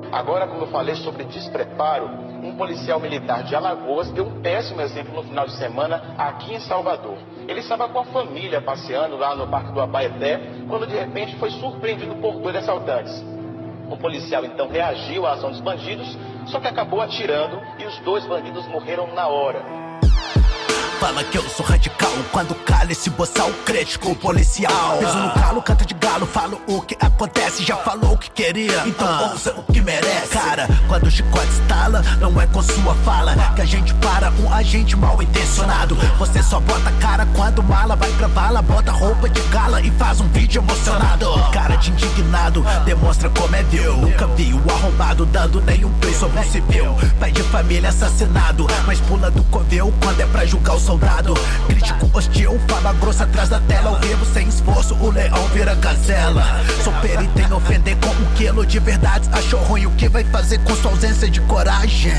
Agora, como eu falei sobre despreparo, um policial militar de Alagoas deu um péssimo exemplo no final de semana aqui em Salvador. Ele estava com a família passeando lá no Parque do Abaeté, quando de repente foi surpreendido por 2 assaltantes. O policial então reagiu à ação dos bandidos, só que acabou atirando e os 2 bandidos morreram na hora. Fala que eu sou radical quando cala esse boçal crítico policial. Piso no calo, canta de galo, falo o que acontece. Já falou o que queria, então ouça o que merece. Cara, quando o chicote estala, não é com sua fala que a gente para um agente mal intencionado. Você só bota cara quando mala vai pra vala, bota roupa de gala e faz um vídeo emocionado. Cara de indignado, demonstra como é vil. Nunca vi o arrombado dando nenhum play sobre um civil. Pai de família assassinado, mas pula do covil quando é pra julgar o soldado. Crítico hostil, fala grossa atrás da tela. Ao vivo sem esforço, o leão vira gazela. Sou perito em ofender com 1 quilo de verdades. Achou ruim, o que vai fazer com sua ausência de coragem?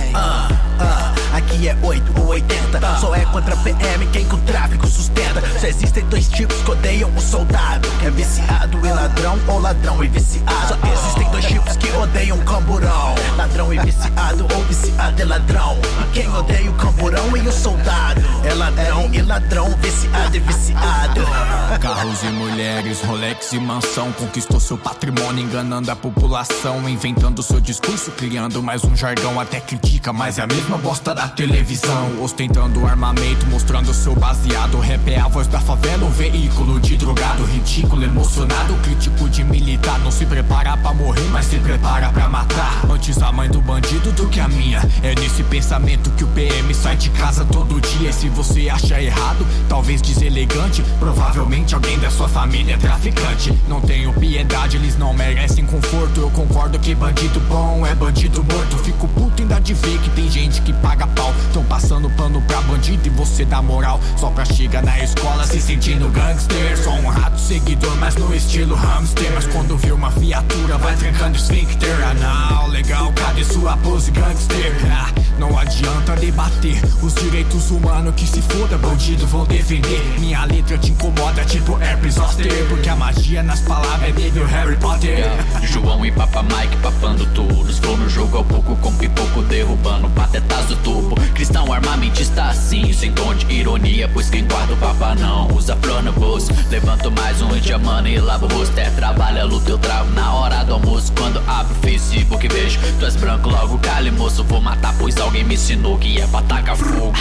Aqui é 8 ou 80. Só é contra PM quem com o tráfico sustenta. Só existem 2 tipos que odeiam o soldado, que é viciado e ladrão, ou ladrão e viciado. Só existem 2 tipos que odeiam o camburão: ladrão e viciado, ou viciado e ladrão. E quem odeia o camburão e o soldado é ladrão e ladrão, viciado e viciado. Carros e mulheres, Rolex e mansão. Conquistou seu patrimônio enganando a população, inventando seu discurso, criando mais um jargão. Até critica, mas é a mesma bosta da televisão. Ostentando armamento, mostrando seu baseado. Rap é a voz da favela, o veículo de drogado. Ridículo, emocionado, crítico de militar. Não se prepara pra morrer, mas se prepara pra matar. Antes a mãe do bandido do que a minha. É nesse pensamento que o PM sai de casa todo dia. E se você acha errado, talvez deselegante, provavelmente alguém da sua família é traficante. Não tenho piedade, eles não merecem conforto. Eu concordo que bandido bom é bandido morto. Fico puto ainda de ver que tem gente que paga pau. Tão passando pano pra bandido e você dá moral só pra chegar na escola se sentindo gangster. Sou um rato seguidor, mas no estilo hamster. Mas quando vê uma viatura vai trancando esfíncter. Ah não, legal, cadê sua pose gangster? Não adianta debater os direitos humanos, que se foda, bandido vão defender. Minha letra te incomoda tipo herpes zoster, porque a magia nas palavras é nível Harry Potter. João e Papa Mike papando touros. Flow no jogo ao pouco com pipoco, derrubando patetas do topo. Cristão armamentista assim, sem tom de ironia, pois quem guarda o papa não usa flor no bolso. Levanto mais um diamante e lavo o rosto. Trabalha, luta, eu travo na hora do almoço. Quando abro o Facebook vejo tu és branco, logo cale moço. Vou matar pois alguém me ensinou que é pra tacar fogo.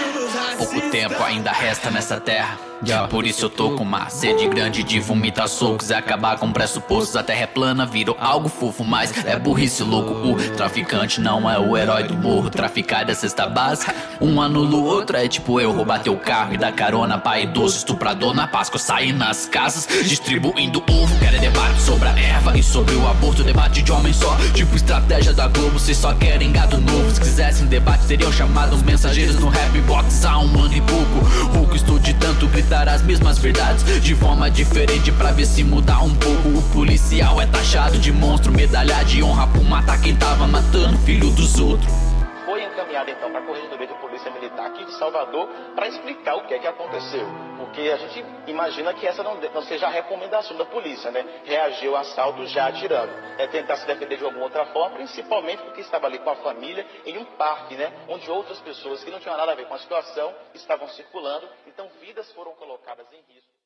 Pouco tempo ainda resta nessa terra, por isso eu tô com uma sede grande de vomitar socos e acabar com pressupostos. A terra é plana, virou algo fofo, mas é burrice louco. O traficante não é o herói do morro. Traficar da cesta básica, um anula o outro. É tipo eu roubar teu carro e dar carona pra idoso estuprador na Páscoa. Sair nas casas, distribuindo ovo. Querem debate sobre a erva e sobre o aborto. Debate de homem só, tipo estratégia da Globo. Vocês só querem gado novo. Se quisessem debate, seriam chamados mensageiros no rap box há 1 ano e pouco. Pouco estou de tanto gritar as mesmas verdades de forma diferente pra ver se mudar um pouco. O policial é taxado de monstro, medalha de honra por matar quem tava matando filho dos outros. Foi encaminhado então para a Corregedoria de Polícia Militar aqui de Salvador para explicar o que é que aconteceu. Porque a gente imagina que essa não seja a recomendação da polícia, né? Reagir ao assalto já atirando. É tentar se defender de alguma outra forma, principalmente porque estava ali com a família em um parque, né? Onde outras pessoas que não tinham nada a ver com a situação estavam circulando. Então vidas foram colocadas em risco.